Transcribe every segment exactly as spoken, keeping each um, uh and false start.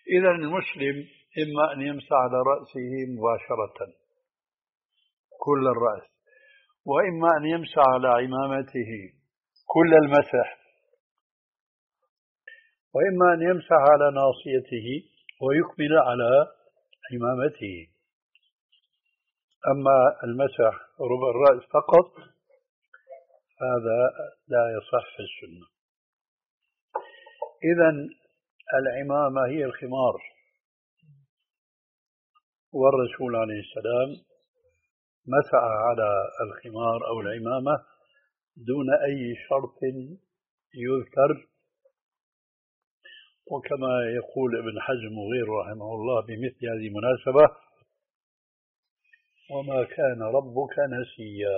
إذا المسلم إما أن يمسح على رأسه مباشرة كل الرأس، وإما أن يمسح على عمامته كل المسح، وإما أن يمسح على ناصيته ويكمل على عمامته. أما المسح ربع الرأس فقط هذا لا يصح في السنة. إذن العمامة هي الخمار، والرسول عليه السلام مسح على الخمار أو العمامة دون أي شرط يذكر، وكما يقول ابن حزم وغيره رحمه الله بمثل هذه المناسبة: وما كان ربك نسيا.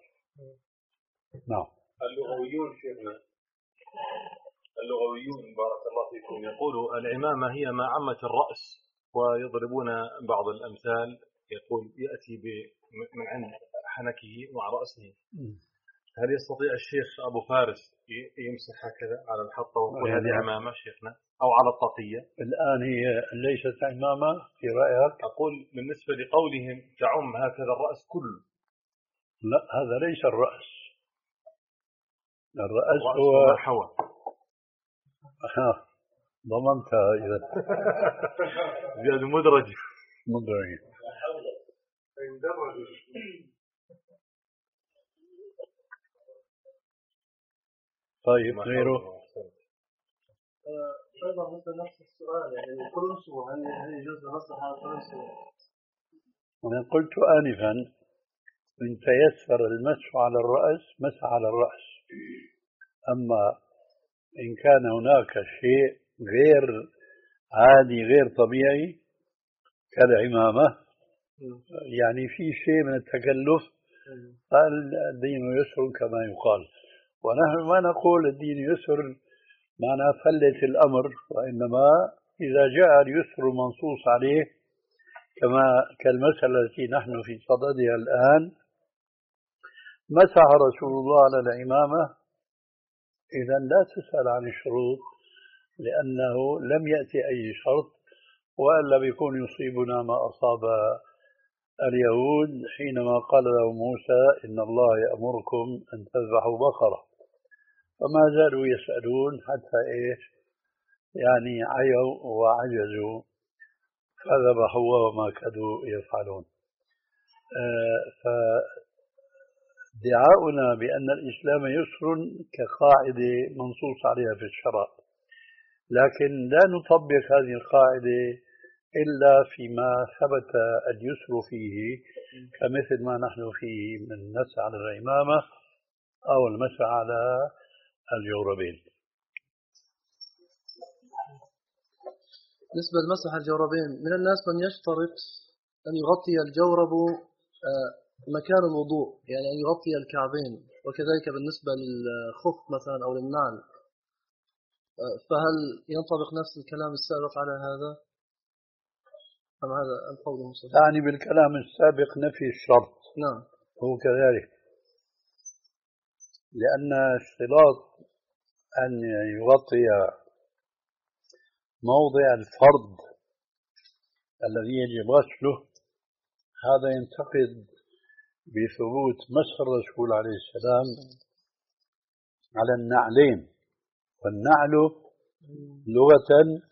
نعم. اللغويون شيخنا اللغويون بارك الله فيكم يقولوا العمامة هي ما عمت الرأس، ويضربون بعض الأمثال يقول يأتي من عند حنكه مع رأسه. هل يستطيع الشيخ أبو فارس يمسح هكذا على الحطة ويقول هذه عمامة شيخنا، أو على الطاقية؟ الآن هي ليست عمامة في رأيك؟ أقول بالنسبة لقولهم تعم هكذا الرأس كله. لا، هذا ليس الرأس. الرأس, الرأس هو ما حوى. ها ضمنتها إذا. زياد مدرج مدرج. طيب غيره؟ أيضا مثل نفس السؤال، يعني القرنسو هل هل يجوز المسح على القرنسو؟ أنا قلت آنفا إن تيسر المسح على الرأس مسح على الرأس، أما إن كان هناك شيء غير عادي غير طبيعي كالعمامة، يعني في شيء من التكلف، فالدين يسر كما يقال. ونحن ما نقول الدين يسر معنى فلت الأمر، وإنما إذا جاء اليسر منصوص عليه كما كالمسألة التي نحن في صددها الآن، مسح رسول الله على العمامة، إذا لا تسأل عن الشروط لأنه لم يأتي أي شرط، وإلا بيكون يصيبنا ما أصاب اليهود حينما قال له موسى إن الله يأمركم أن تذبحوا بقرة، فما زالوا يسألون حتى إيش يعني عيوا وعجزوا فذبحوا وما كادوا يفعلون. آه فدعاؤنا بأن الإسلام يسر كقاعدة منصوص عليها في الشرع، لكن لا نطبق هذه القاعدة إلا فيما ثبت اليسر فيه، كمثل ما نحن فيه من المسح على العمامة أو المسح على الجوربين. بالنسبة لمسح الجوربين، من الناس من يشترط أن يغطي الجورب مكان الوضوء، يعني أن يغطي الكعبين، وكذلك بالنسبة للخف مثلا أو للنعل، فهل ينطبق نفس الكلام السابق على هذا؟ أم هذا القول صحيح؟ يعني بالكلام السابق نفي الشرط. نعم، هو كذلك، لأن اشتراط أن يغطي موضع الفرض الذي يجب غسله هذا ينتقد بثبوت مسح الرسول عليه السلام على النعلين، والنعل لغة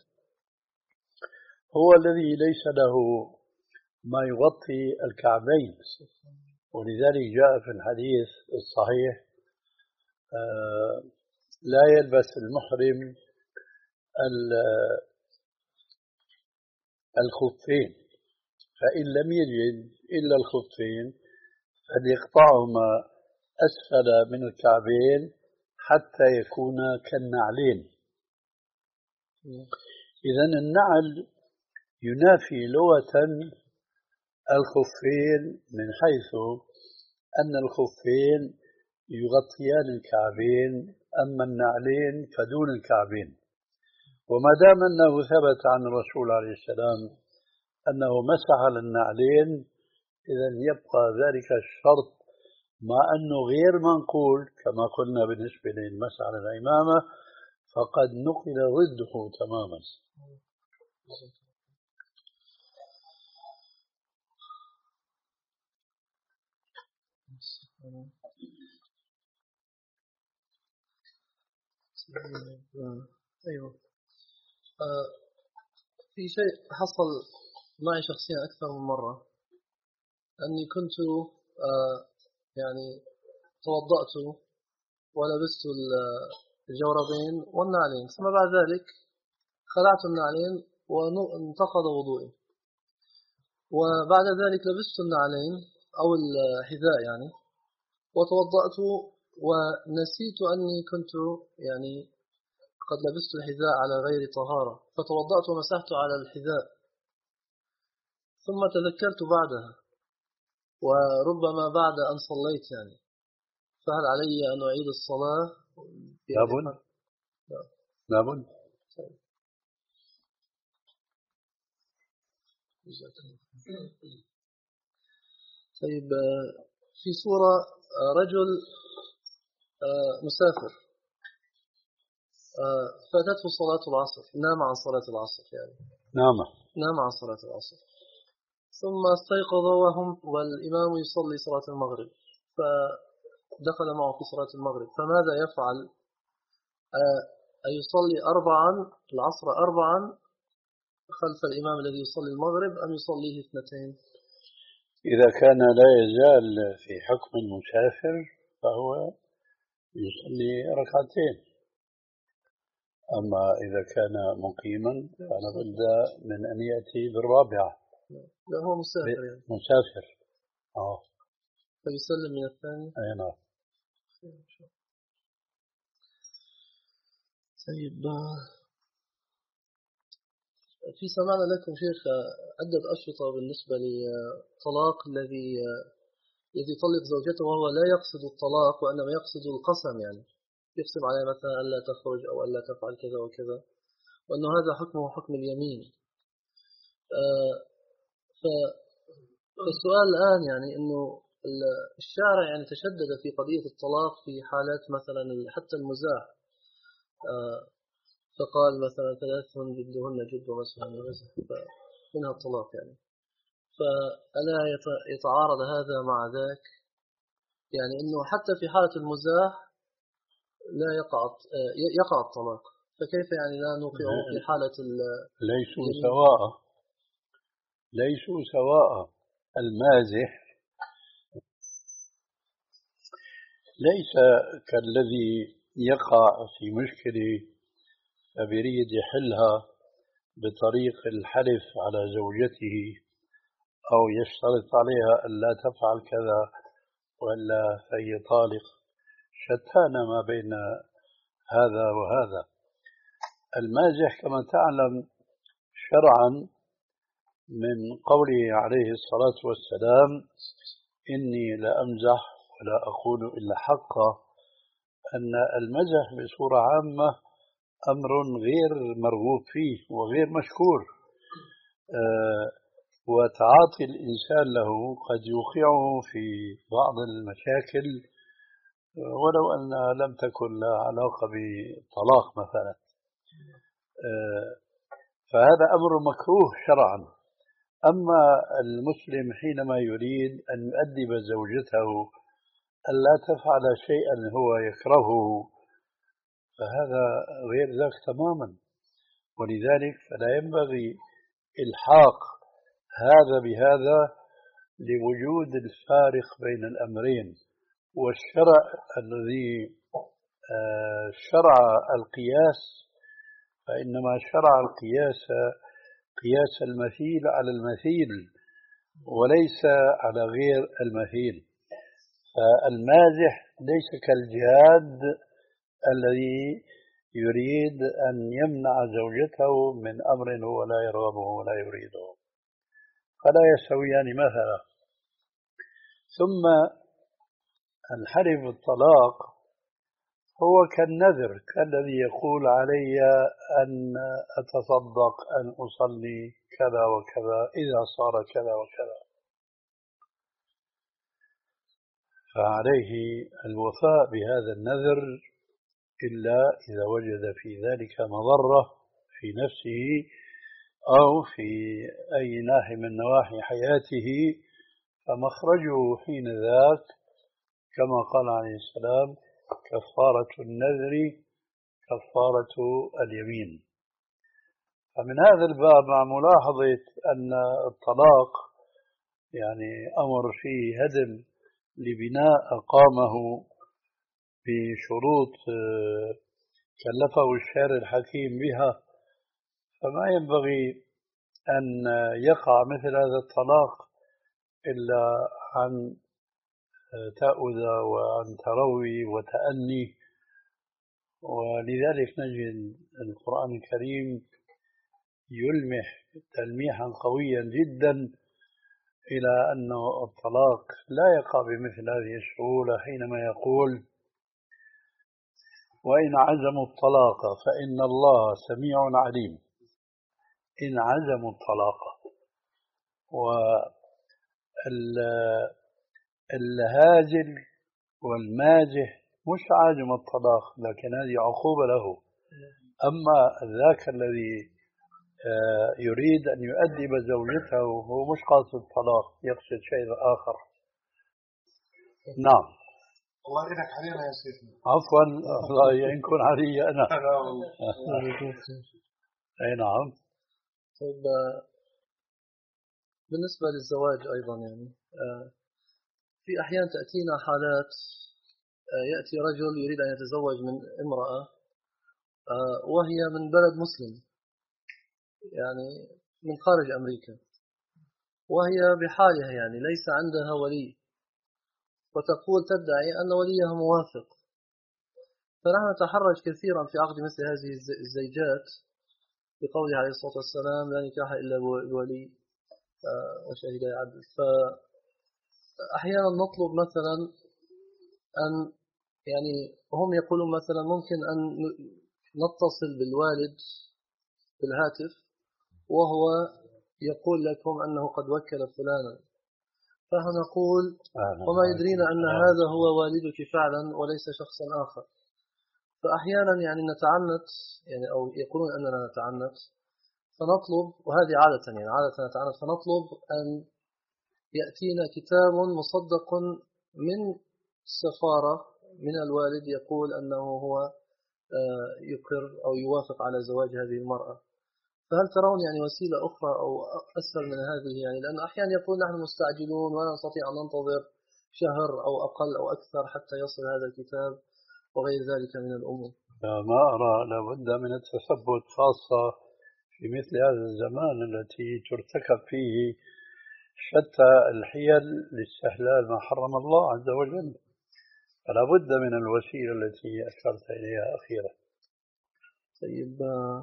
هو الذي ليس له ما يغطي الكعبين، ولذلك جاء في الحديث الصحيح آه لا يلبس المحرم الخفين، فإن لم يجد إلا الخفين فليقطعهما أسفل من الكعبين حتى يكون كالنعلين. إذن النعل ينافي لغة الخفين من حيث أن الخفين يغطيان الكعبين، أما النعلين فدون الكعبين. وما دام أنه ثبت عن الرسول عليه السلام أنه مسح على النعلين، إذن يبقى ذلك الشرط مع أنه غير منقول كما قلنا بالنسبة للمسح على العمامة، فقد نقل ضده تماما. أيوه. آه في شيء حصل معي شخصيا أكثر من مرة، أني كنت آه يعني توضأت ولبست الجوربين والنعلين، ثم بعد ذلك خلعت النعلين وانتقض وضوئي، وبعد ذلك لبست النعلين أو الحذاء يعني وتوضأت ونسيت أني كنت يعني قد لبست الحذاء على غير طهارة، فتوضأت ومسحت على الحذاء ثم تذكرت بعدها، وربما بعد أن صليت يعني، فهل علي أن أعيد الصلاة؟ لابد لابد. طيب في صورة رجل مسافر فاتته صلاة العصر، نام عن صلاة العصر يعني نام نام عن صلاة العصر، ثم استيقظ وهم والإمام يصلي صلاة المغرب، فدخل معه في صلاة المغرب، فماذا يفعل؟ أيصلي أربعا العصر أربعا خلف الإمام الذي يصلي المغرب أم يصليه اثنتين؟ إذا كان لا يزال في حكم المسافر فهو يصلي ركعتين، أما إذا كان مقيما فلا بد من أن يأتي بالرابعة. لا هو مسافر يعني. مسافر آه فيسلم من الثاني. أي نعم. طيب في سمعنا لكم شيخ عدة أشرطة بالنسبة للطلاق الذي الذي يطلق زوجته وهو لا يقصد الطلاق وإنما يقصد القسم، يعني يقسم عليها مثلا ألا تخرج أو ألا تفعل كذا وكذا، وأنه هذا حكمه حكم اليمين. فالسؤال الآن يعني أنه الشارع يعني تشدد في قضية الطلاق في حالات مثلا حتى المزاح، فقال مثلا ثلاث جدهن جد ومسح منها الطلاق يعني، فألا يتعارض هذا مع ذاك؟ يعني أنه حتى في حالة المزاح لا يقع يقع الطلاق، فكيف يعني لا نوقعه في حالة ليسوا سواء ليسوا سواء. المازح ليس كالذي يقع في مشكلة فبيريد يحلها بطريق الحلف على زوجته أو يشترط عليها ألا تفعل كذا ولا فهي طالق. شتان ما بين هذا وهذا. المازح كما تعلم شرعا من قوله عليه الصلاة والسلام إني لأمزح ولا أقول إلا حقا، أن المزح بصورة عامة أمر غير مرغوب فيه وغير مشكور، أه وتعاطي الإنسان له قد يوقعه في بعض المشاكل ولو أن لم تكن لها علاقة بطلاق مثلا. أه فهذا أمر مكروه شرعا. أما المسلم حينما يريد أن يؤدب زوجته ألا تفعل شيئا هو يكرهه فهذا غير ذاك تماما، ولذلك فلا ينبغي إلحاق هذا بهذا لوجود الفارق بين الأمرين. والشرع الذي شرع القياس فإنما شرع القياس قياس المثيل على المثيل وليس على غير المثيل. فالمازح ليس كالجاد الذي يريد أن يمنع زوجته من أمر هو لا يرغبه ولا يريده، فلا يستويان مثلا. ثم الحلف بالطلاق هو كالنذر، كالذي يقول علي أن أتصدق أن أصلي كذا وكذا إذا صار كذا وكذا، فعليه الوفاء بهذا النذر إلا إذا وجد في ذلك مضرة في نفسه أو في أي ناحية من نواحي حياته، فمخرجه حين ذاك كما قال عليه السلام: كفارة النذر كفارة اليمين. فمن هذا الباب، مع ملاحظة أن الطلاق يعني أمر فيه هدم لبناء أقامه بشروط كلفه الشارع الحكيم بها، فما ينبغي أن يقع مثل هذا الطلاق إلا عن تأوذ وعن تروي وتأني. ولذلك نجد القرآن الكريم يلمح تلميحا قويا جدا إلى أن الطلاق لا يقع بمثل هذه السهولة، حينما يقول: وإن عزموا الطلاق فإن الله سميع عليم. إن عزموا الطلاق، والهاجل والماجه مش عازم الطلاق، لكن هذه عقوبة له. أما ذاك الذي يريد أن يؤدب زوجته هو مش قاصد الطلاق، يقصد شيء آخر. نعم. الله يعينك علينا يا سيدنا. عفوا، الله يعينكم علي أنا. أي نعم. طيب، بالنسبة للزواج أيضا يعني في أحيان تأتينا حالات يأتي رجل يريد أن يتزوج من امرأة وهي من بلد مسلم، يعني من خارج أمريكا، وهي بحالها يعني ليس عندها ولي، وتقول تدعي أن وليها موافق. فنحن نتحرج كثيرا في عقد مثل هذه الزيجات بقوله عليه الصلاة والسلام: لا نكاح إلا بولي وشهد عدل. فأحيانا نطلب مثلا أن يعني هم يقولون مثلا ممكن أن نتصل بالوالد بالهاتف وهو يقول لكم أنه قد وكل فلانا، فنقول: وما يدرينا أن هذا هو والدك فعلا وليس شخصا آخر. فأحيانا يعني نتعنت، يعني أو يقولون أننا نتعنت، فنطلب، وهذه عادة يعني عادة نتعنت، فنطلب أن يأتينا كتاب مصدق من السفارة من الوالد يقول أنه هو يقر أو يوافق على زواج هذه المرأة. فهل ترون يعني وسيلة أخرى أو أسهل من هذه؟ يعني لأن أحيانا يقول نحن مستعجلون ولا نستطيع أن ننتظر شهر أو أقل أو أكثر حتى يصل هذا الكتاب وغير ذلك من الأمور. ما أرى لابد من التثبت، خاصة في مثل هذا الزمان التي ترتكب فيه شتى الحيل لاستحلال ما حرم الله عز وجل، فلا بد من الوسيلة التي أشرت إليها أخيرا. طيب،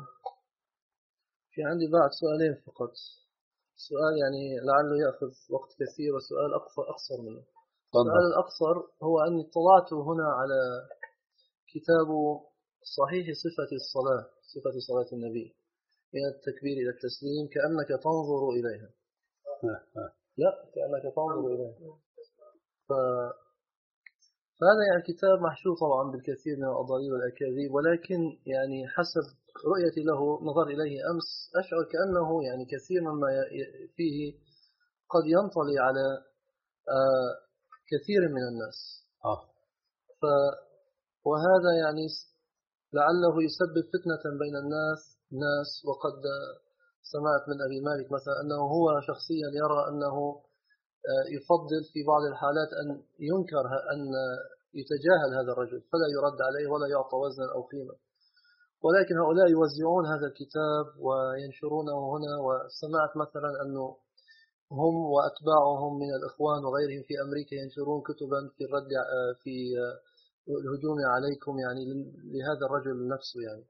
في عندي بعض سؤالين فقط، سؤال يعني لعله يأخذ وقت كثير وسؤال أقصر منه. السؤال الأقصر هو أني اطلعت هنا على كتاب صحيح صفة الصلاة، صفة صلاة النبي من التكبير إلى التسليم كأنك تنظر إليها. لا، كأنك تنظر إليها. ف... فهذا يعني كتاب محشور طبعا بالكثير من الأضاليل والأكاذيب، ولكن يعني حسب رؤيتي له نظر إليه أمس أشعر كأنه يعني كثير مما فيه قد ينطلي على آه كثير من الناس. آه. ف... وهذا يعني لعله يسبب فتنة بين الناس ناس وقد سمعت من أبي مالك مثلا أنه هو شخصيا يرى أنه يفضل في بعض الحالات أن ينكر أن يتجاهل هذا الرجل فلا يرد عليه ولا يعطى وزنا أو قيمة، ولكن هؤلاء يوزعون هذا الكتاب وينشرونه هنا. وسمعت مثلا أنه هم وأتباعهم من الإخوان وغيرهم في أمريكا ينشرون كتبا في الرد في الهجوم عليكم يعني لهذا الرجل نفسه يعني.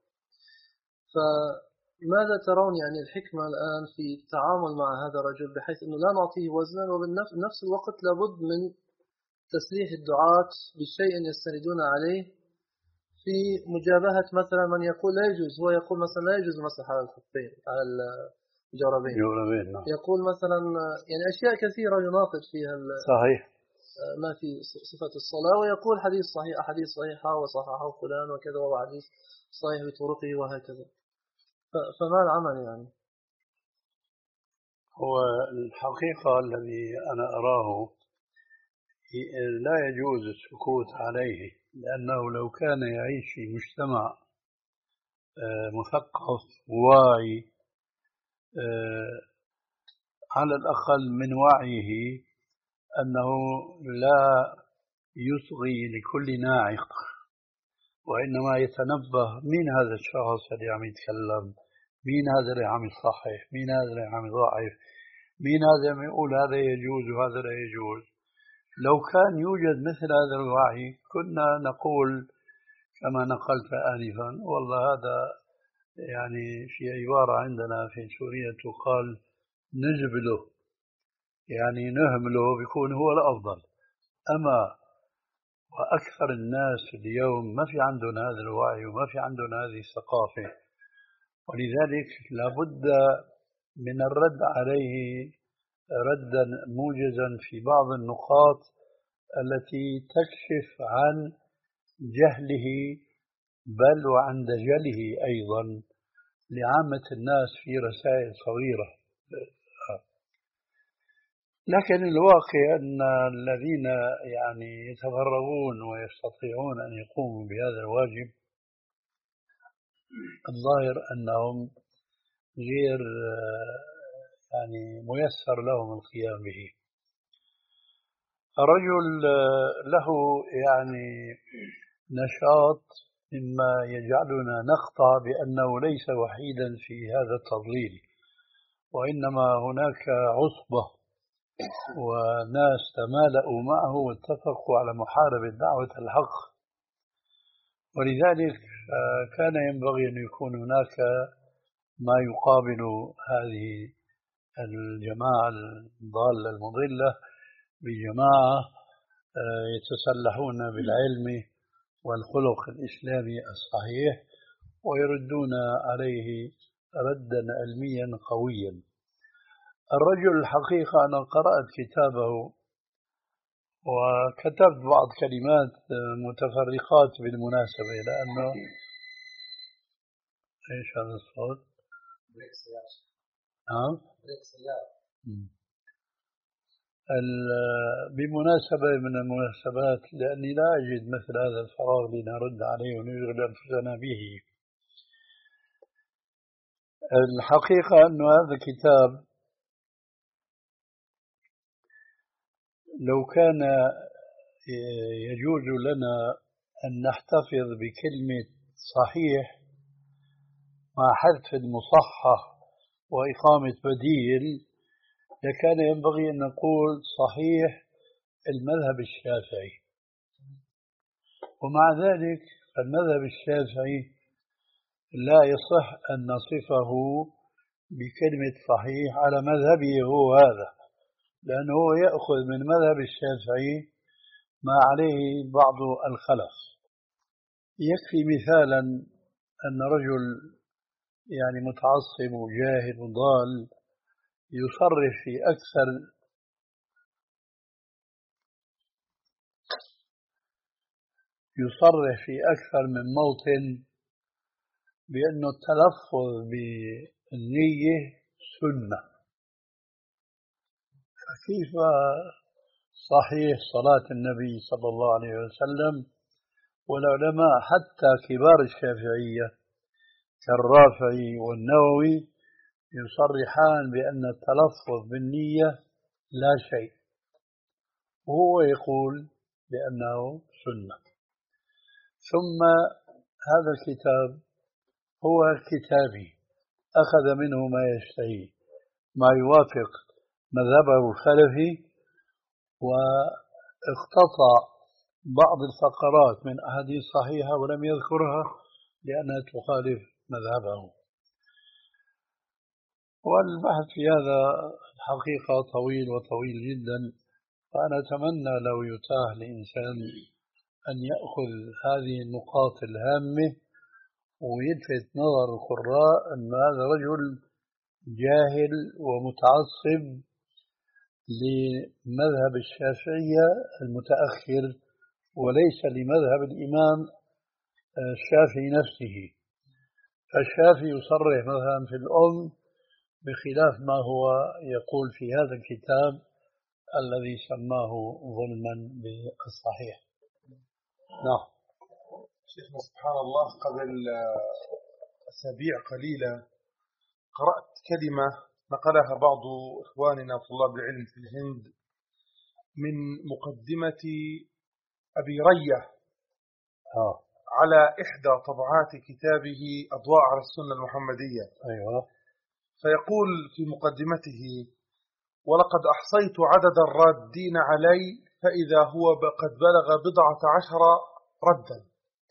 فماذا ترون يعني الحكمة الآن في التعامل مع هذا الرجل بحيث أنه لا نعطيه وزنا وبالنفس الوقت لابد من تسليح الدعاة بشيء يستندون عليه في مجابهة مثلا من يقول لا يجوز، هو يقول مثلا لا يجوز مسح على الخفين على الجوربين، يقول مثلا يعني أشياء كثيرة يناقض فيها صحيح ما في صفة الصلاة، ويقول حديث صحيح أحاديث صحيحة وصححه فلان وكذا وحديث صحيح بطرقه وهكذا. فما العمل يعني؟ هو الحقيقة الذي أنا أراه لا يجوز السكوت عليه، لأنه لو كان يعيش في مجتمع مثقف واعي على الأقل من وعيه أنه لا يصغي لكل ناعق، وإنما يتنبه مين هذا الشخص اللي عم يتكلم، مين هذا اللي عم يصحح، مين هذا اللي عم يضعف، مين هذا عم يقول هذا يجوز وهذا لا يجوز. لو كان يوجد مثل هذا الوعي كنا نقول كما نقلت آنفا، والله هذا يعني في عبارة عندنا في سوريا تقال نجبله، يعني نهمله بيكون هو الأفضل. أما وأكثر الناس اليوم ما في عندهم هذا الوعي وما في عندهم هذه الثقافة، ولذلك لابد من الرد عليه ردا موجزا في بعض النقاط التي تكشف عن جهله بل وعن دجله أيضا لعامة الناس في رسائل صغيرة. لكن الواقع أن الذين يعني يتفرغون ويستطيعون أن يقوموا بهذا الواجب الظاهر أنهم غير يعني ميسر لهم القيام به. الرجل له يعني نشاط مما يجعلنا نقطع بأنه ليس وحيدا في هذا التضليل، وإنما هناك عصبة وناس تمالأوا معه واتفقوا على محاربة دعوة الحق. ولذلك كان ينبغي أن يكون هناك ما يقابل هذه الجماعة الضالة المضلة بجماعة يتسلحون بالعلم والخلق الإسلامي الصحيح ويردون عليه ردا علميا قويا. الرجل الحقيقة أنا قرأت كتابه وكتبت بعض كلمات متفرقات بالمناسبة، لأنه إيش هذا الصوت؟ بريك سيارة. نعم؟ بريك سيارة. بمناسبة من المناسبات، لأني لا أجد مثل هذا الفراغ لنرد عليه ونشغل أنفسنا به. الحقيقة أن هذا الكتاب لو كان يجوز لنا أن نحتفظ بكلمة صحيح مع حذف المصحح وإقامة بديل لكان ينبغي أن نقول صحيح المذهب الشافعي. ومع ذلك المذهب الشافعي لا يصح أن نصفه بكلمة صحيح على مذهبه هو هذا، لأنه يأخذ من مذهب الشافعي ما عليه بعض الخلف. يكفي مثالا أن رجل يعني متعصب وجاهل وضال يصرح في أكثر يصرح في أكثر من موطن بأن التلفظ بالنية سنة، فكيف صحيح صلاة النبي صلى الله عليه وسلم؟ والعلماء حتى كبار الشافعية كالرافعي والنووي يصرحان بأن التلفظ بالنية لا شيء، وهو يقول بأنه سنة. ثم هذا الكتاب هو كتابي أخذ منه ما يشتهي، ما يوافق مذهبه السلفي، واقتطع بعض الفقرات من أحاديث صحيحة ولم يذكرها لأنها تخالف مذهبه. والبحث في هذا الحقيقة طويل وطويل جدا، فأنا أتمنى لو يتاح لإنسان أن يأخذ هذه النقاط الهامة ويلفت نظر القراء أن هذا رجل جاهل ومتعصب لمذهب الشافعية المتأخر وليس لمذهب الإمام الشافعي نفسه. فالشافعي يصرح مثلا في الأم بخلاف ما هو يقول في هذا الكتاب الذي سماه ظلما بالصحيح. نعم. شيخنا سبحان الله، قبل أسابيع قليلة قرأت كلمة نقلها بعض إخواننا طلاب العلم في الهند من مقدمة أبي رية آه. على إحدى طبعات كتابه أضواء على السنة المحمدية. أيوة. فيقول في مقدمته: ولقد أحصيت عدد الرادين علي فإذا هو قد بلغ بضعة عشر ردا.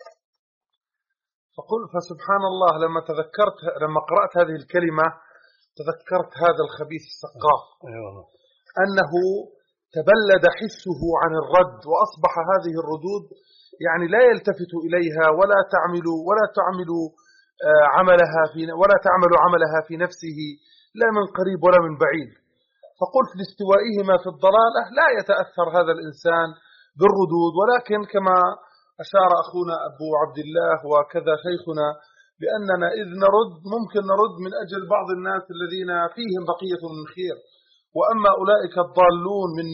فقل فسبحان الله، لما تذكرت لما قرأت هذه الكلمة تذكرت هذا الخبيث السقاف. أيوة. أنه تبلد حسه عن الرد، وأصبح هذه الردود يعني لا يلتفت إليها ولا تعمل ولا تعمل عملها في ولا تعمل عملها في نفسه لا من قريب ولا من بعيد. فقلت لاستوائهما في الضلالة لا يتأثر هذا الإنسان بالردود، ولكن كما أشار أخونا أبو عبد الله وكذا شيخنا بأننا إذ نرد ممكن نرد من أجل بعض الناس الذين فيهم بقية من خير، وأما أولئك الضالون من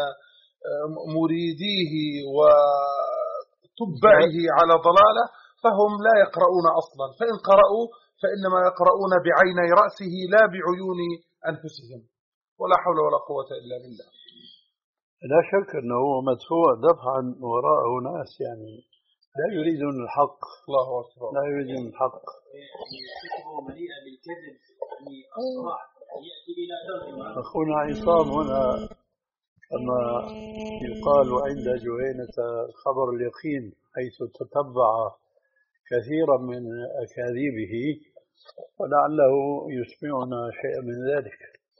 مريديه وتبعه على ضلالة فهم لا يقرؤون أصلا، فإن قرأوا فإنما يقرؤون بعيني رأسه لا بعيون أنفسهم، ولا حول ولا قوة إلا بالله. لا شك أنه هو مدفوع دفعا وراءه ناس يعني لا يريدون الحق. الله أكبر. لا يريدون الحق. مليئة بالكذب يأتي إلى درجة. أخونا عصام هنا كما يقال عند جهينة خبر اليقين، حيث تتبع كثيرا من أكاذيبه، ولعله يسمعنا شيئا من ذلك.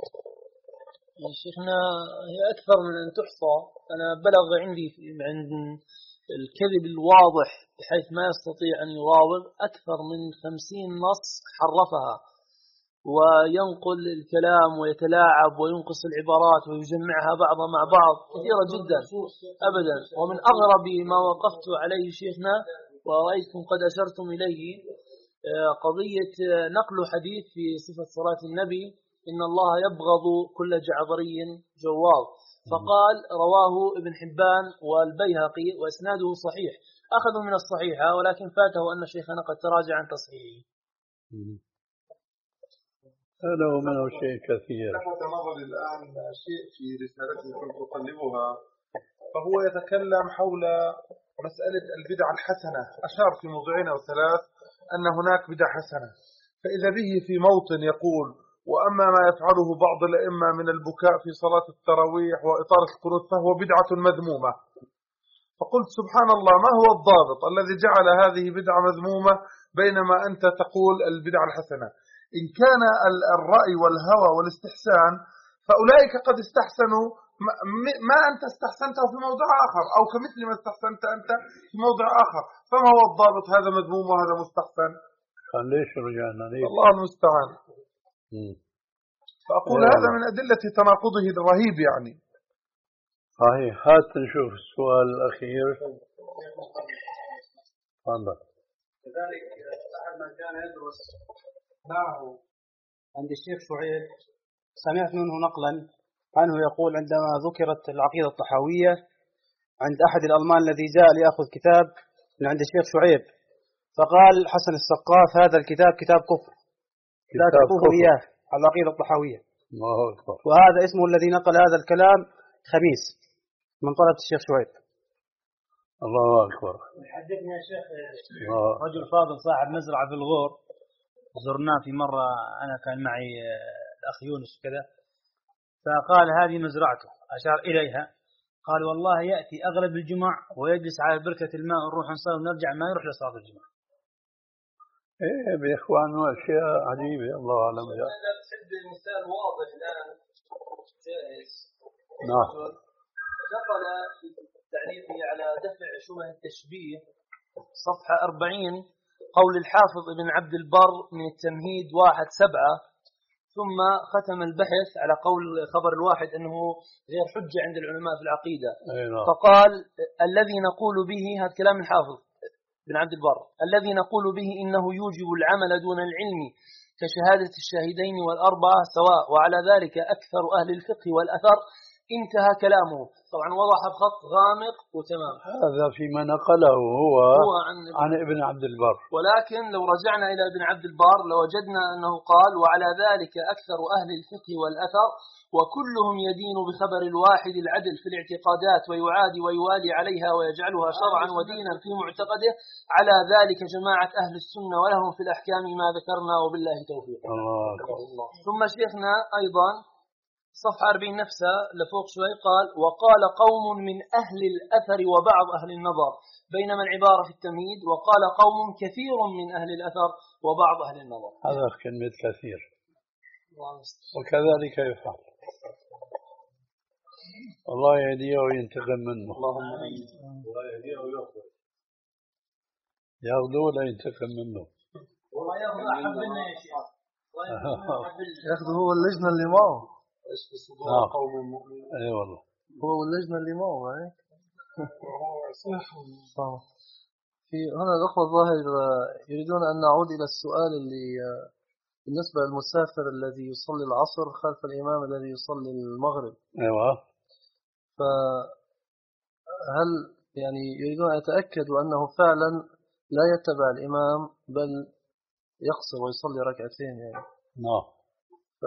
شيخنا هي أكثر من أن تحصى. أنا بلغ عندي عند الكذب الواضح بحيث ما يستطيع أن يراوغ أكثر من خمسين نص حرفها، وينقل الكلام ويتلاعب وينقص العبارات ويجمعها بعضها مع بعض كثيرة جدا أبدا. ومن أغرب ما وقفت عليه شيخنا ورأيتم قد أشرتم إليه قضية نقل حديث في صفة صلاة النبي إن الله يبغض كل جعبري جواب، فقال رواه ابن حبان والبيهقي وإسناده صحيح. أخذوا من الصحيحة ولكن فاته أن شيخنا قد تراجع عن تصحيحه. هذا هو منه شيء كثير. لفت نظري الآن شيء في رسالته كنت أقلبها، فهو يتكلم حول مسألة البدع الحسنة. أشار في موضوعين أو ثلاث أن هناك بدع حسنة، فإذا به في موطن يقول: وأما ما يفعله بعض الأئمة من البكاء في صلاة التراويح وإطالة القنوت فهو بدعة مذمومة. فقلت سبحان الله، ما هو الضابط الذي جعل هذه بدعة مذمومة بينما أنت تقول البدعة الحسنة؟ إن كان الرأي والهوى والاستحسان فأولئك قد استحسنوا ما أنت استحسنته في موضع آخر، أو كمثل ما استحسنت أنت في موضع آخر، فما هو الضابط؟ هذا مذموم وهذا مستحسن. ليش رجعنا ليه؟ الله المستعان. فأقول هذا من أدلة تناقضه الرهيب يعني. صحيح. هات نشوف السؤال الأخير. تفضل. كذلك أحد من كان يدرس معه عند الشيخ شعيب سمعت منه نقلا عنه يقول عندما ذكرت العقيدة الطحاوية عند أحد الألمان الذي جاء ليأخذ كتاب من عند الشيخ شعيب، فقال حسن السقاف هذا الكتاب كتاب كفر لا تعطوه إياه على العقيدة الطحاوية. الله أكبر. وهذا اسمه الذي نقل هذا الكلام خميس من طلبة الشيخ شعيب. الله أكبر. حدثني يا شيخ رجل فاضل صاحب مزرعة في الغور، زرناه في مرة أنا كان معي الأخ يونس كذا، فقال هذه مزرعته، أشار إليها، قال والله يأتي أغلب الجمع ويجلس على بركة الماء ونروح نصلي ونرجع ما يروح لصلاة الجمعة. إيه بإخوان أشياء عجيبة الله أعلم. أنا بحب مثال واضح الآن جائز. نعم. نقل في تعليقه على دفع شبه التشبيه صفحة أربعين قول الحافظ ابن عبد البر من التمهيد واحد سبعة، ثم ختم البحث على قول خبر الواحد أنه غير حجة عند العلماء في العقيدة. فقال الذي نقول به، هذا كلام الحافظ بن عبد البر، الذي نقول به إنه يوجب العمل دون العلم كشهادة الشاهدين والأربعة سواء، وعلى ذلك أكثر أهل الفقه والأثر. انتهى كلامه. طبعا وضح بخط غامق وتمام. هذا فيما نقله هو, هو عن, عن ابن عبد البر، ولكن لو رجعنا إلى ابن عبد البر لوجدنا أنه قال وعلى ذلك أكثر أهل الفقه والأثر وكلهم يدين بخبر الواحد العدل في الاعتقادات ويعادي ويوالي عليها ويجعلها شرعا ودينا في معتقده. على ذلك جماعة أهل السنة ولهم في الأحكام ما ذكرنا وبالله توفيق. الله. ثم شيخنا أيضا صفحة أربعين نفسها لفوق شوي قال وقال قوم من أهل الأثر وبعض أهل النظر، بينما العبارة في التمهيد وقال قوم كثير من أهل الأثر وبعض أهل النظر. هذا كلمة كثير وكذلك يفعل. الله يهديه وينتقم منه. اللهم الله يهديه ويغفر. ياخذه ولا ينتقم منه؟ والله ياخذ أحب منا يا شيخ. ياخذه هو اللجنة اللي معه. ايش في صدور قوم مؤمنين. اي والله. هو واللجنة اللي معه هيك. في هنا الأخوة الظاهر يريدون أن نعود إلى السؤال اللي بالنسبة للمسافر الذي يصلي العصر خلف الإمام الذي يصلي المغرب. أيوة. فهل يعني يريدون أن يتأكدوا أنه فعلا لا يتبع الإمام بل يقصر ويصلي ركعتين يعني. نعم. ف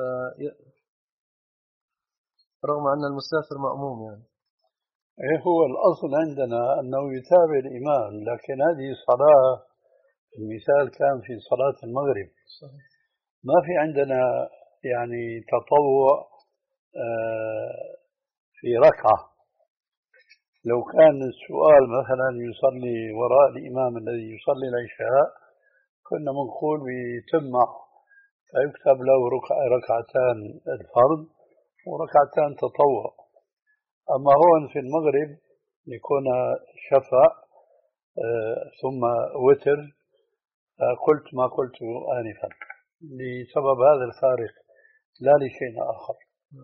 رغم أن المسافر مأموم يعني. إيه هو الأصل عندنا أنه يتابع الإمام، لكن هذه صلاة المثال كان في صلاة المغرب. صحيح. ما في عندنا يعني تطوع في ركعة. لو كان السؤال مثلا يصلي وراء الإمام الذي يصلي العشاء كنا بنقول بيتمع فيكتب له ركعتان الفرض وركعتان تطوع. أما هون في المغرب يكون شفع ثم وتر. قلت ما قلت آنفا لسبب هذا الفارق لا لشيء آخر.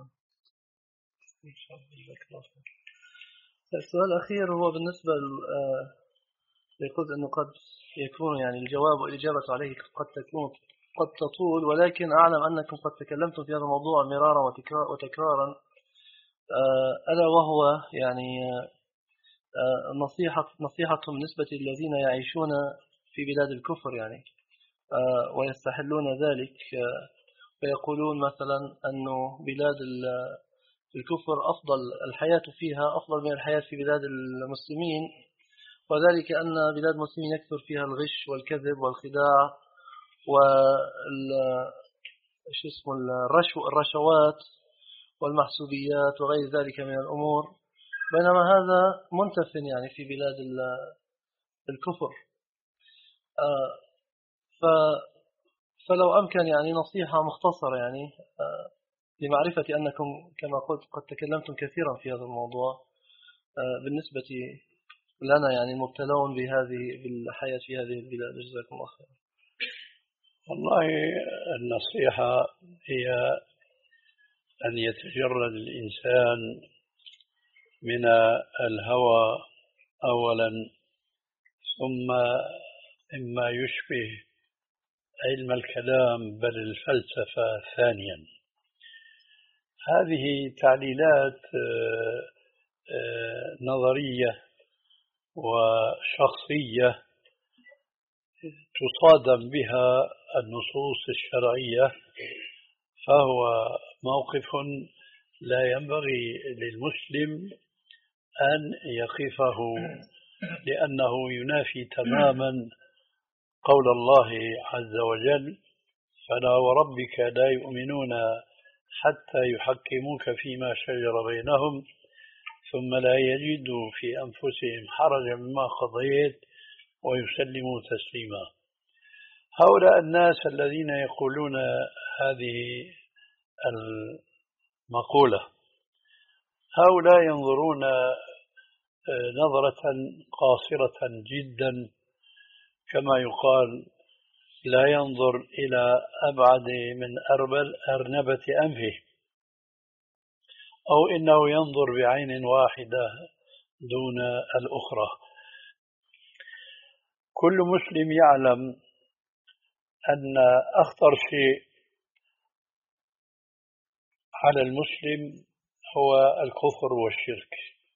السؤال الأخير هو بالنسبة يقول أنه قد يكون يعني الجواب والإجابة عليه قد تكون قد تطول، ولكن أعلم أنكم قد تكلمتم في هذا الموضوع مرارا وتكرارا، ألا وهو يعني نصيحة نصيحة بالنسبة للذين يعيشون في بلاد الكفر يعني ويستحلون ذلك، ويقولون مثلا أنه بلاد الكفر أفضل الحياة فيها أفضل من الحياة في بلاد المسلمين، وذلك أن بلاد المسلمين يكثر فيها الغش والكذب والخداع والرشوات والمحسوبيات وغير ذلك من الأمور، بينما هذا منتف يعني في بلاد الكفر. فلو أمكن يعني نصيحة مختصرة يعني لمعرفة أنكم كما قلت قد تكلمتم كثيرا في هذا الموضوع بالنسبة لنا يعني المبتلون بهذه بالحياة في هذه البلاد. جزاكم الله خير. والله النصيحة هي أن يتجرد الإنسان من الهوى أولا، ثم إما يشبه علم الكلام بل الفلسفة ثانيا. هذه تعليلات نظرية وشخصية تصادم بها النصوص الشرعية، فهو موقف لا ينبغي للمسلم أن يقفه، لأنه ينافي تماما قول الله عز وجل: فلا وربك لا يؤمنون حتى يحكموك فيما شجر بينهم ثم لا يجدوا في أنفسهم حرجا مما قضيت ويسلموا تسليما. هؤلاء الناس الذين يقولون هذه المقولة هؤلاء ينظرون نظرة قاصرة جدا، كما يقال: لا ينظر إلى أبعد من أرنبة أنفه، أو إنه ينظر بعين واحدة دون الأخرى. كل مسلم يعلم أن أخطر شيء على المسلم هو الكفر والشرك،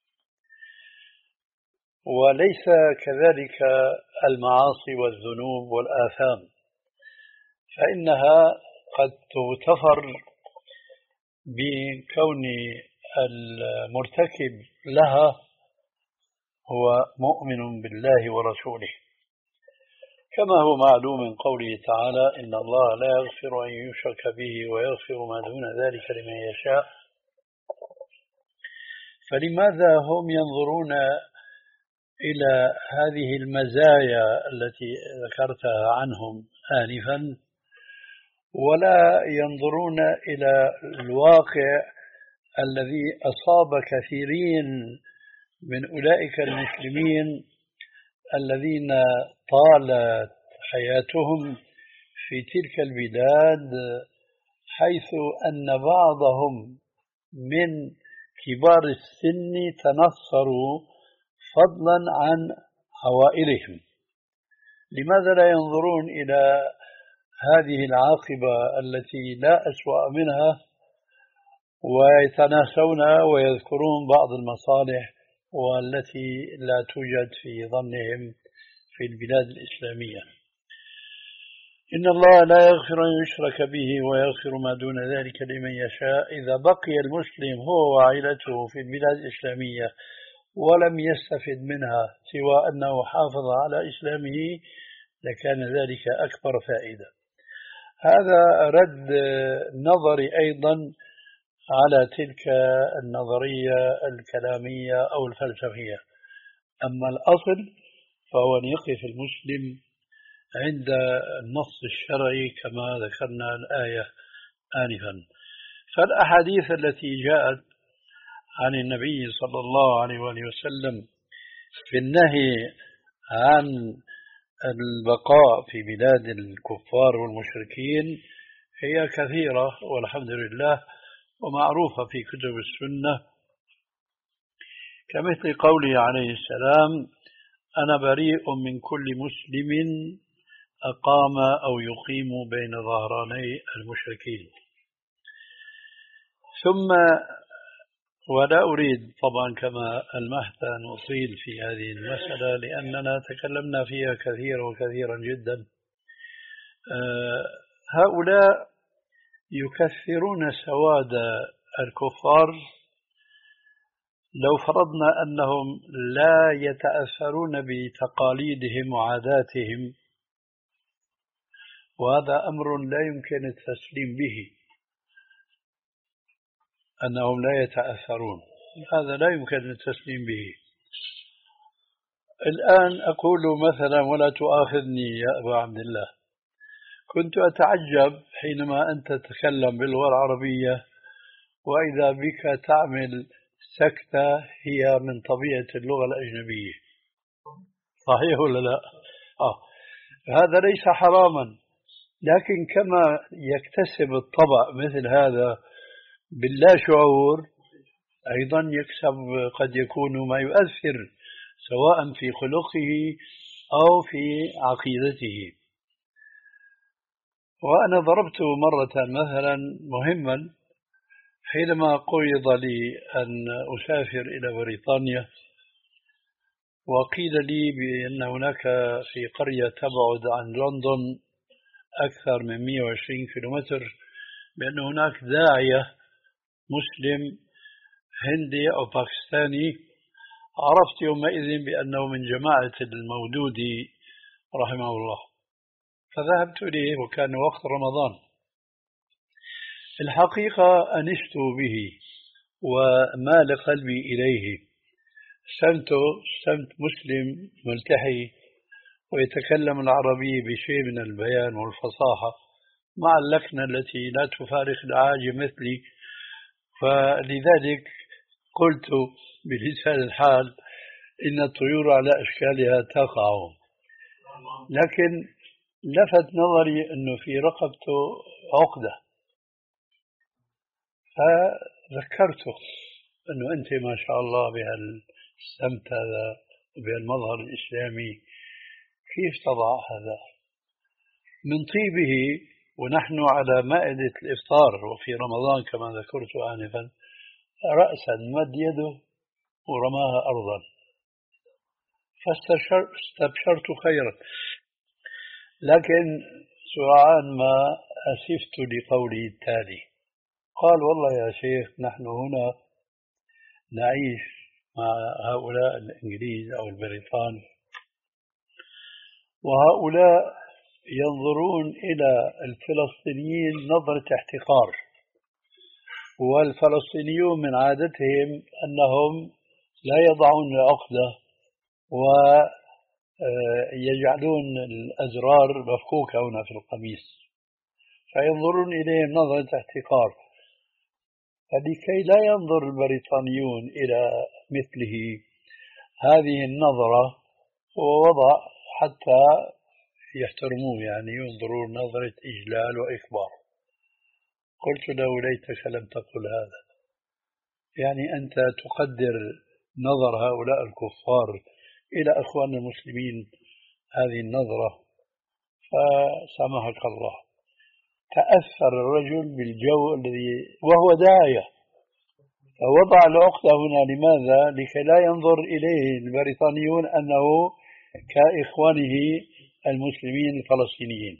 وليس كذلك المعاصي والذنوب والآثام، فإنها قد تغتفر بكون المرتكب لها هو مؤمن بالله ورسوله، كما هو معلوم من قوله تعالى: إن الله لا يغفر أن يشرك به ويغفر ما دون ذلك لمن يشاء. فلماذا هم ينظرون إلى هذه المزايا التي ذكرتها عنهم آنفا ولا ينظرون إلى الواقع الذي أصاب كثيرين من أولئك المسلمين الذين طالت حياتهم في تلك البلاد، حيث أن بعضهم من كبار السن تنصروا فضلا عن عوائلهم؟ لماذا لا ينظرون إلى هذه العاقبة التي لا أسوأ منها ويتناسون ويذكرون بعض المصالح والتي لا توجد في ظنهم في البلاد الإسلامية؟ إن الله لا يغفر أن يشرك به ويغفر ما دون ذلك لمن يشاء. إذا بقي المسلم هو وعائلته في البلاد الإسلامية ولم يستفد منها سوى أنه حافظ على إسلامه لكان ذلك أكبر فائدة. هذا رد نظري أيضا على تلك النظرية الكلامية أو الفلسفية. أما الأصل فهو أن يقف المسلم عند النص الشرعي كما ذكرنا الآية آنفا. فالأحاديث التي جاءت عن النبي صلى الله عليه وآله وسلم في النهي عن البقاء في بلاد الكفار والمشركين هي كثيرة والحمد لله، ومعروفة في كتب السنة، كمثل قوله عليه السلام: أنا بريء من كل مسلم أقام أو يقيم بين ظهراني المشركين. ثم ولا أريد طبعا كما المحت أن أطيل في هذه المسألة لأننا تكلمنا فيها كثيرا وكثيرا جدا. هؤلاء يكثرون سواد الكفار لو فرضنا أنهم لا يتأثرون بتقاليدهم وعاداتهم، وهذا أمر لا يمكن التسليم به، أنهم لا يتأثرون، هذا لا يمكن التسليم به. الآن أقول مثلا، ولا تؤاخذني يا أبا عبد الله، كنت أتعجب حينما أنت تتكلم باللغة العربية وإذا بك تعمل سكتة هي من طبيعة اللغة الأجنبية. صحيح ولا لا؟ آه. هذا ليس حراما، لكن كما يكتسب الطبع مثل هذا باللا شعور أيضا يكسب قد يكون ما يؤثر سواء في خلقه أو في عقيدته. وأنا ضربت مرة مثلا مهما حينما قيض لي أن أسافر إلى بريطانيا، وقيل لي بأن هناك في قرية تبعد عن لندن أكثر من مئة وعشرين كيلومتر بأن هناك داعية مسلم هندي أو باكستاني، عرفت يومئذ بأنه من جماعة المودودي رحمه الله، فذهبت إليه وكان وقت رمضان. الحقيقة أنست به ومال قلبي إليه، سمته سمت مسلم ملتحي ويتكلم العربية بشيء من البيان والفصاحة مع اللكنة التي لا تفارق العاجم مثلي، فلذلك قلت بلسان الحال إن الطيور على أشكالها تقع، لكن لفت نظري أنه في رقبته عقدة، فذكرته أنه أنت ما شاء الله بهالسمت هذا وبهالمظهر الإسلامي كيف تضع هذا؟ من طيبه. ونحن على مائدة الإفطار وفي رمضان كما ذكرت آنفا، رأسا مد يده ورماها أرضا، فاستبشرت خيرا. لكن سرعان ما أسفت لقوله التالي، قال: والله يا شيخ، نحن هنا نعيش مع هؤلاء الإنجليز أو البريطان، وهؤلاء ينظرون إلى الفلسطينيين نظرة احتقار، والفلسطينيون من عادتهم أنهم لا يضعون العقدة ويجعلون الأزرار مفكوكة هنا في القميص، فينظرون إليهم نظرة احتقار. فلكي لا ينظر البريطانيون إلى مثله هذه النظرة، هو وضع حتى يحترموه، يعني ينظرون نظرة إجلال وإكبار. قلت له: ليتك لم تقل هذا، يعني أنت تقدر نظر هؤلاء الكفار إلى أخوان المسلمين هذه النظرة، فسامحك الله. تأثر الرجل بالجو الذي وهو داعية، فوضع العقدة هنا. لماذا؟ لكي لا ينظر إليه البريطانيون أنه كإخوانه المسلمين الفلسطينيين.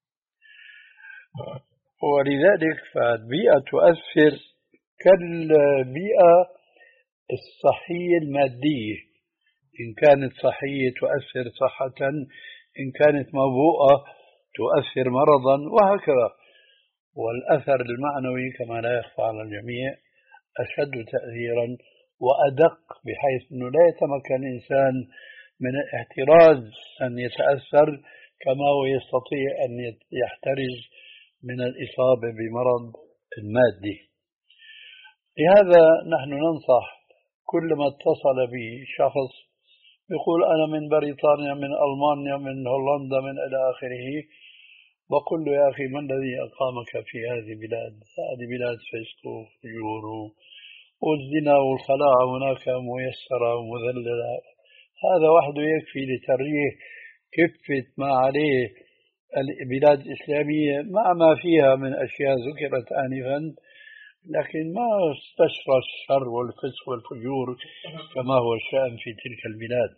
ولذلك فالبيئة تؤثر كالبيئة الصحية المادية، إن كانت صحية تؤثر صحة، إن كانت موبوءة تؤثر مرضا، وهكذا. والأثر المعنوي كما لا يخفى على الجميع أشد تأثيرا وأدق، بحيث أنه لا يتمكن الإنسان من الاحتراز أن يتأثر كما هو يستطيع أن يحترز من الإصابة بمرض المادي. لهذا نحن ننصح كل ما اتصل بشخص يقول: أنا من بريطانيا، من ألمانيا، من هولندا، من إلى آخره، بقول له: يا أخي، ما الذي أقامك في هذه البلاد؟ هذه بلاد فسق وفجور، والزنا والخلاعة هناك ميسرة ومذللة. هذا وحده يكفي لترجيح كفة ما عليه البلاد الإسلامية مع ما فيها من أشياء ذكرت آنفا، لكن ما استشرى الشر والفسق والفجور كما هو الشأن في تلك البلاد.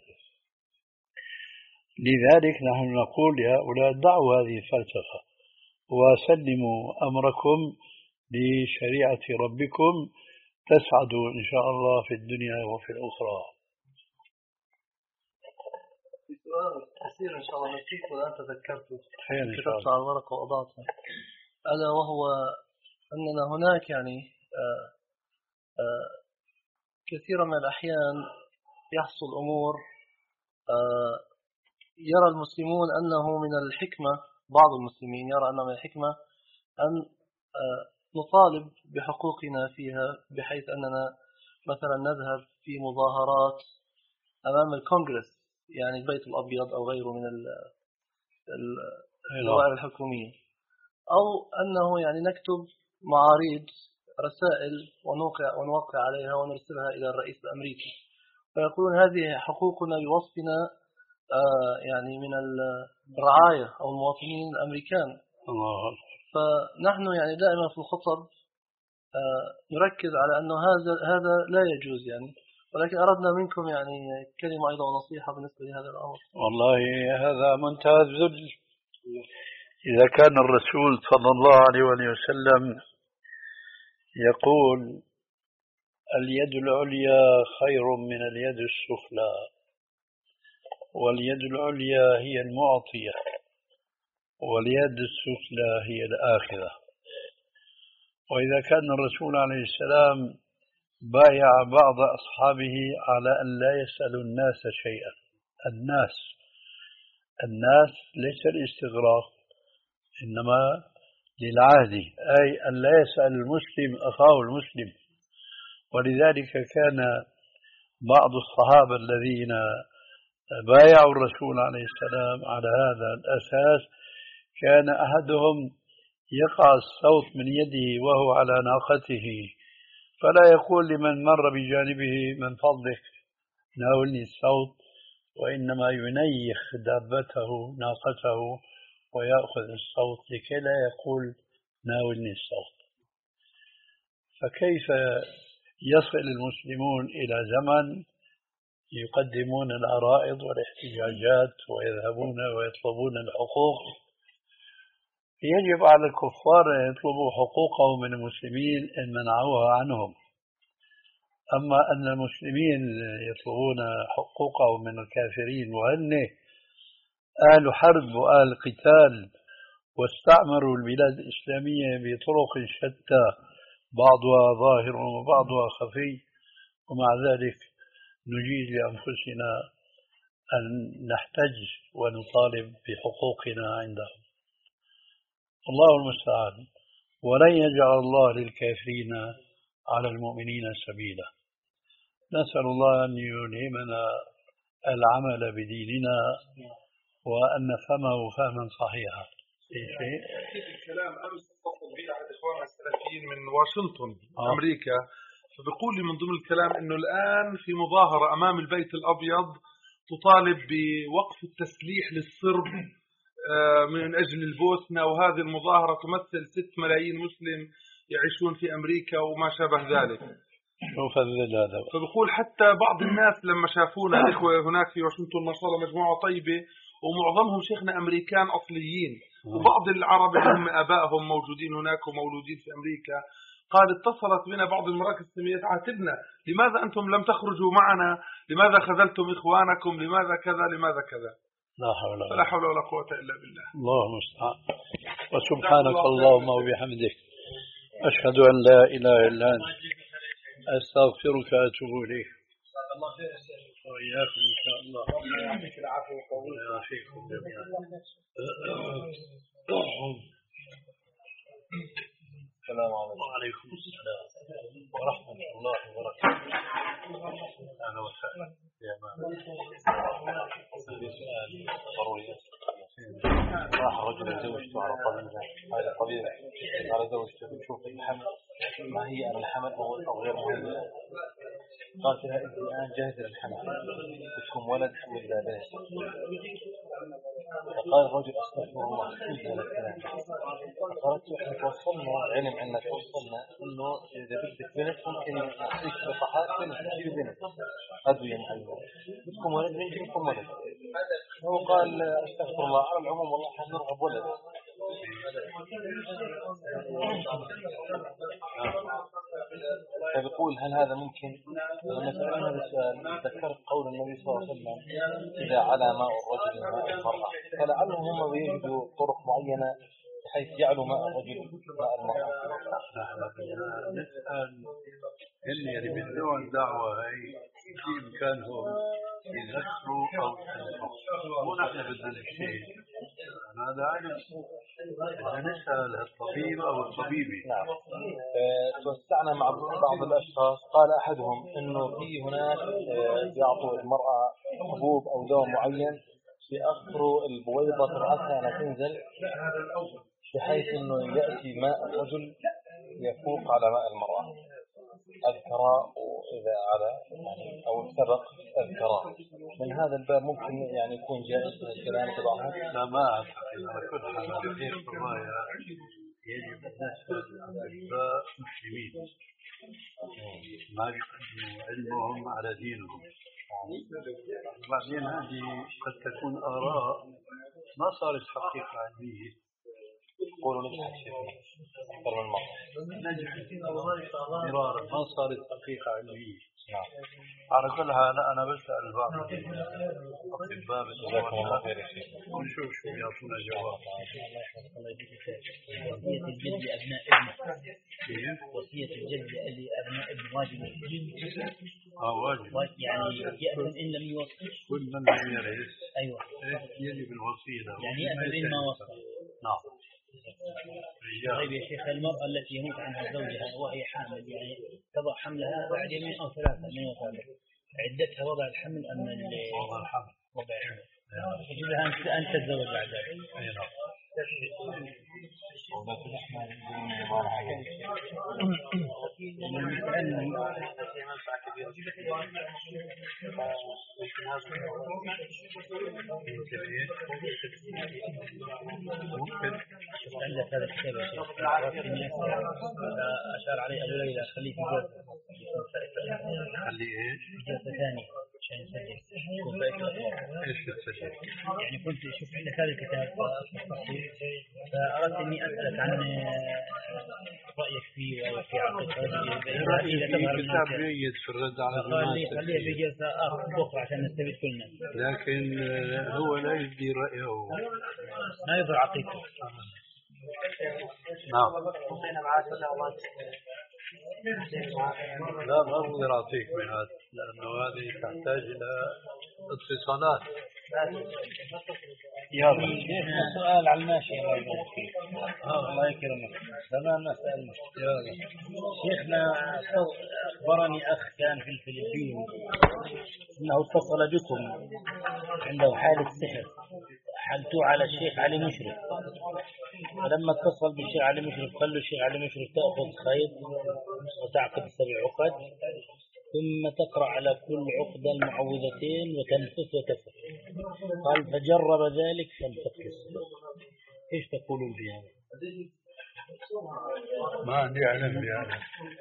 لذلك نحن نقول لهؤلاء: دعوا هذه الفلسفة وسلموا أمركم لشريعة ربكم، تسعدوا إن شاء الله في الدنيا وفي الأخرى. في سؤال قصير إن شاء الله نسيت والآن تذكرته، كتبت الله. على الورقة وأضعته، ألا وهو أننا هناك يعني آآ آآ كثيرا من الأحيان يحصل أمور يرى المسلمون أنه من الحكمة، بعض المسلمين يرى أنه من الحكمة أن نطالب بحقوقنا فيها، بحيث أننا مثلا نذهب في مظاهرات أمام الكونغرس، يعني البيت الأبيض أو غيره من الدوائر الحكومية، أو أنه يعني نكتب معاريض رسائل ونوقع ونوقع عليها ونرسلها إلى الرئيس الأمريكي، فيقولون هذه حقوقنا بوصفنا آه يعني من الرعاية أو المواطنين الأمريكان. الله. فنحن يعني دائما في الخطب آه نركز على أنه هذا هذا لا يجوز يعني، ولكن أردنا منكم يعني كلمة أيضا ونصيحة بالنسبة لهذا الأمر. والله هذا منتهى الذل. إذا كان الرسول صلى الله عليه وسلم يقول: اليد العليا خير من اليد السفلى، واليد العليا هي المعطية، واليد السفلى هي الآخذة. وإذا كان الرسول عليه السلام بايع بعض أصحابه على أن لا يسألوا الناس شيئا، الناس الناس ليس الاستغراق، إنما للعهد، أي أن لا يسأل المسلم أخاه المسلم. ولذلك كان بعض الصحابة الذين بايعوا الرسول عليه السلام على هذا الأساس، كان أحدهم يقع الصوت من يده وهو على ناقته، فلا يقول لمن مر بجانبه: من فضلك ناولني الصوت، وإنما ينيخ دابته ناقته ويأخذ الصوت لكي لا يقول ناولني الصوت. فكيف يصل المسلمون إلى زمن يقدمون العرائض والاحتجاجات ويذهبون ويطلبون الحقوق؟ يجب على الكفار أن يطلبوا حقوقهم من المسلمين إن منعوها عنهم. أما أن المسلمين يطلبون حقوقهم من الكافرين وهن آل حرب وآل قتال واستعمروا البلاد الإسلامية بطرق شتى بعضها ظاهر وبعضها خفي، ومع ذلك نجيز لأنفسنا أن نحتج ونطالب بحقوقنا عندهم. الله المستعان. ولن يجعل الله للكافرين على المؤمنين سبيلا. نسأل الله أن يلهمنا العمل بديننا وأن نفهمه فهما صحيحا. شيء الكلام أمس اتصل بي أحد إخواننا السلفيين من واشنطن آه. أمريكا، فبيقول لي من ضمن الكلام إنه الآن في مظاهرة أمام البيت الأبيض تطالب بوقف التسليح للصرب من أجل البوسنة، وهذه المظاهرة تمثل ست ملايين مسلم يعيشون في أمريكا وما شابه ذلك. هذا فبقول حتى بعض الناس لما شافونا الإخوة هناك في واشنطن ما شاء الله مجموعة طيبة ومعظمهم شيخنا أمريكان أصليين، وبعض العرب اللي هم آبائهم موجودين هناك ومولودين في أمريكا، قال اتصلت بنا بعض المراكز السلمية تعاتبنا لماذا أنتم لم تخرجوا معنا، لماذا خذلتم إخوانكم، لماذا كذا لماذا كذا. لا حول ولا, لا حول ولا قوة إلا بالله. الله المستعان. وسبحانك اللهم وبحمدك أشهد أن لا إله إلا أنت أستغفرك وأتوب إليك. وإياكم إن شاء الله. يعطيك العافية ويعافيكم جميعا. السلام عليكم. وعليكم السلام ورحمة الله وبركاته. أهلا وسهلا يا مان. سؤال ضروري. راح رجل زوجته على طبيبة، هذا طبيبة على زوجته بتشوف الحمل ما هي أنا الحمل أو غير مهم، قالت لها أنت الآن جاهزة للحمل بتكون ولد ولا بنت؟ فقال الرجل أستغفر الله كل هذا الكلام. قالت إحنا توصلنا علم عنا توصلنا إنه إذا بدك بنت ممكن نعطيك لقاحات بنت تجيب بنت أدوية معينة، بتكون ولد نجي بتكون ولد. هو قال أستغفر الله على العموم والله حنرغب ولد. فبقول هل هذا ممكن؟ لما سألنا السؤال ذكرت قول النبي صلى الله عليه وسلم إذا على ماء الرجل ماء المرأة، فلعلهم هم بيجدوا طرق معينة بحيث يعلوا ماء الرجل ماء المرأة. نسأل اللي يعني بدون دعوة هاي في إمكانهم يذكروا أو ينصحوا، مو نحن بدنا الشيء هذا علم. نسأل الطبيب أو الطبيبة. نعم. توسعنا مع بعض الأشخاص، قال أحدهم إنه في هناك يعطوا المرأة حبوب أو دواء معين بأخروا البويضة تبعتها أن تنزل بحيث إنه يأتي ماء الرجل يفوق على ماء المرأة. الكراء وإذا على يعني أو سبق الكراء من هذا الباب ممكن يعني يكون جائز من الكلام تبعها. لا ما أعتقد. على كل حال غير الرواية يجب أن نسأل الأطباء مسلمين ما يقدموا علمهم على دينهم. وبعدين هذه قد تكون آراء ما صارت حقيقة علمية. يقولوا نجحت شيخنا أكثر من مرة، نجحت مرارا ما صارت حقيقة علمية. نعم. على كل حال أنا بسأل بعض الأطباء ونشوف شو يعطونا جواب. وصية الجد لأبناء ابنه. وصية الجد لأبناء ابنه واجب. آه واجب. يعني يأذن إن لم يوصي. كل من لم يرث. أيوة. يجب الوصية. يعني يأذن إن ما وصى. نعم. طيب يا شيخ، المرأة التي يموت عنها زوجها وهي حامل يعني تضع حملها بعد يومين أو ثلاثة من وفاته، عدتها وضع الحمل أم وضع الحمل؟ وضع الحمل. يجب لها أن تتزوج بعد ذلك. أي نعم. المسألة عني ممكن شفت عندك هذا الكتاب يا شيخ أردت إني أسأل أشار عليه أبو ليلى خليه في جلسة خلي ايش؟ في جلسة ثانية عشان يسجل يكون بقيت الأخبار. ايش تسجل؟ يعني كنت شوف عندك هذا الكتاب فأردت إني أسألك عن رأيك فيه أو في عقيدتك. رأيي في كتاب جيد في الرد على خليه خليه في جلسة أخرى عشان نستفيد كلنا. لكن هو لا يبدي رأيه، ما يظهر عقيدته. نعم. لا ما أقدر أعطيك بهذا لأنه هذه تحتاج إلى اتصالات. يلا سؤال على الماشي. الله يبارك فيك. الله يكرمك. زمان ما سألنا. شيخنا أخبرني أخ كان في الفلبين أنه اتصل بكم عنده حالة سحر حلتوه على الشيخ علي مشرف، فلما اتصل بالشيخ علي مشرف قال له الشيخ علي مشرف تأخذ خيط وتعقد سبع عقد ثم تقرأ على كل عقدة المعوذتين وتنفث وتفر. قال فجرب ذلك فانفكس. ايش تقولون في هذا؟ ما عندي علم بهذا.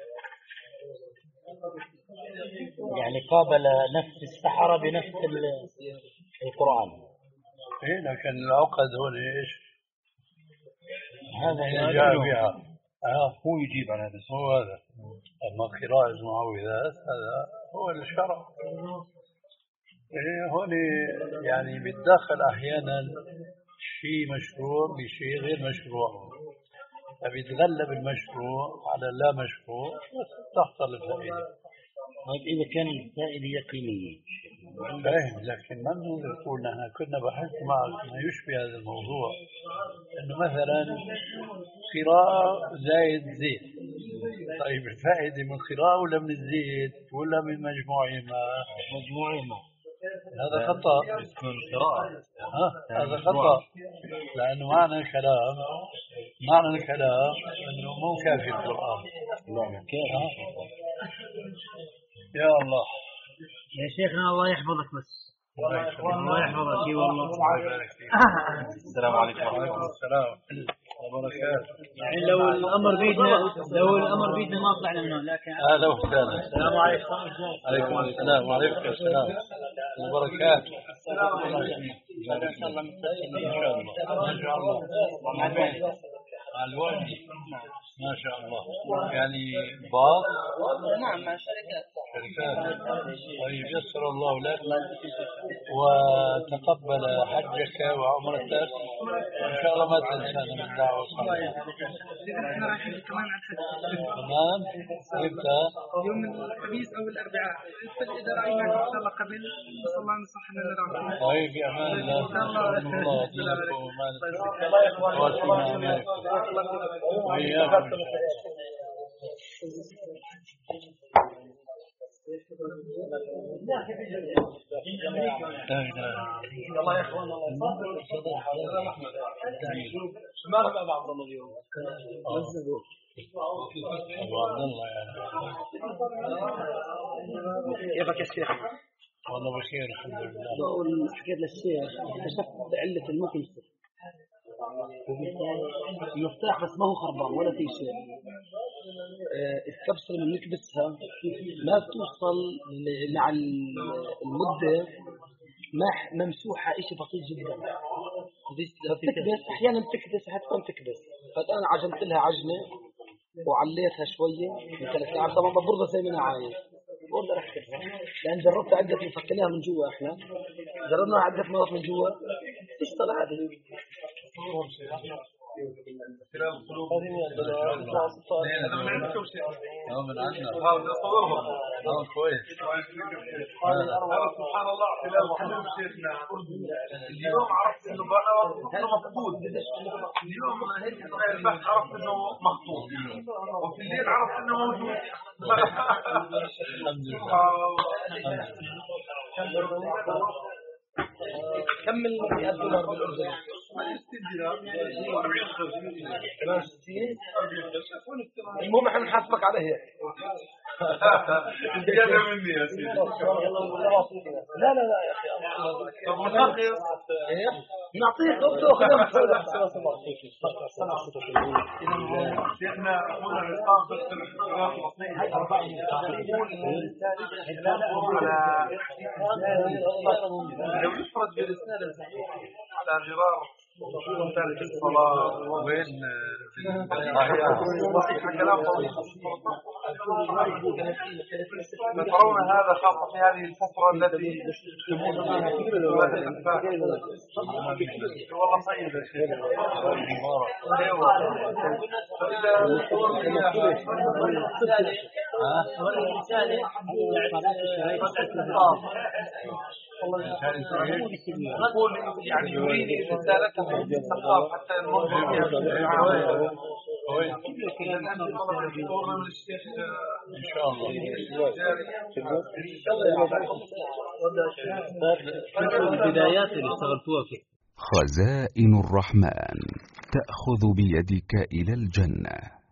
يعني قابل نفس السحرة بنفس القرآن. إيه لكن العقد هون إيش؟ هذا جاء بها. آه هو يجيب على هذا. هو هذا. أما قراءة المعوذات هذا هو الشرع. هون يعني بيتدخل أحيانا شيء مشروع بشيء غير مشروع، فبيتغلب المشروع على لا مشروع تحصل الفائدة. طيب إذا كان الفائدة يقينية فاهم، لكن ما نقول نحن كنا بحثت معك ما يشبه هذا الموضوع، إنه مثلا قراءة زائد زيت. طيب الفائدة من قراءة ولا من الزيت ولا من مجموعهما؟ مجموعهما. هذا خطأ. ها هذا خطأ، لأنه معنى الكلام معنى الكلام إنه مو كافي القرآن. لا كافي. يا الله يا شيخنا الله يحفظك بس. الله يحفظك اي والله. السلام عليكم وعليكم السلام وبركاته. يعني لو الامر بيدنا لو الامر بيدنا ما طلعنا منه. لكن اهلا وسهلا. السلام عليكم. عليكم السلام وعليكم السلام وبركاته. ان شاء الله ان شاء الله ما شاء الله مع الوالدي ما شاء الله. يعني باط. نعم مع شركات شركات. طيب يسر الله لك وتقبل حجك وعمرتك ان شاء الله. ما تنسانا من الدعوه الصالحه. كمان عن حد تمام. امتى؟ يوم الخميس او الاربعاء في الاداره ايضا ان شاء الله قبل نسال الله ان يصح لنا نرى. طيب يا امان الله. الله دينكم ومالكم واسمع امانكم وإياكم. الله يا اخوان ما ربع بعض اليوم ابو عبد الله كيفك يا شيخ؟ والله بخير الحمد لله. بقول حكيت للشيخ اكتشفت علة المكنسة المفتاح بس ما هو خربان ولا في شيء. الكبسة اللي بنكبسها ما بتوصل مع المدة ما ممسوحة إشي بسيط جدا. بتكبس أحيانا بتكبس حتى تكبس. فأنا عجنت لها عجنة وعليتها شوية من ثلاث ساعات. طبعا ببرزها زي ما أنا عايز والله رح كيفها، لأن جربت عدة مفكناها من جوا. إحنا جربناها عدة مرات من جوا إيش طلع هذه. من عندنا كويس. سبحان الله اليوم عرفت انه بقى مفقود. اليوم هيك البحث عرفت انه مخطوط وفي الليل عرفت انه موجود. الحمد لله. كم من مئة دولار بالأردن؟ المهم احنا نحاسبك عليه. زيادة مني يا سيدي. لا لا لا يا أخي. طب ملخص نعطيك دكتور خدمة. شيخنا أخونا الإسلام دكتور الاختراق مصنعي لو يفرض بالإسناد على غرار ثالث الصلاة وين صحيح كلام طويل. ترون هذا خاصة في هذه الفترة التي تموت فيها كثير من الأنفاق. والله طيب يا شيخ. نقول يعني يريد رسالته الخطاب حتى الموضوع إن شاء الله البدايات اللي اشتغلتوها فيه. خزائن الرحمن تأخذ بيدك إلى الجنة.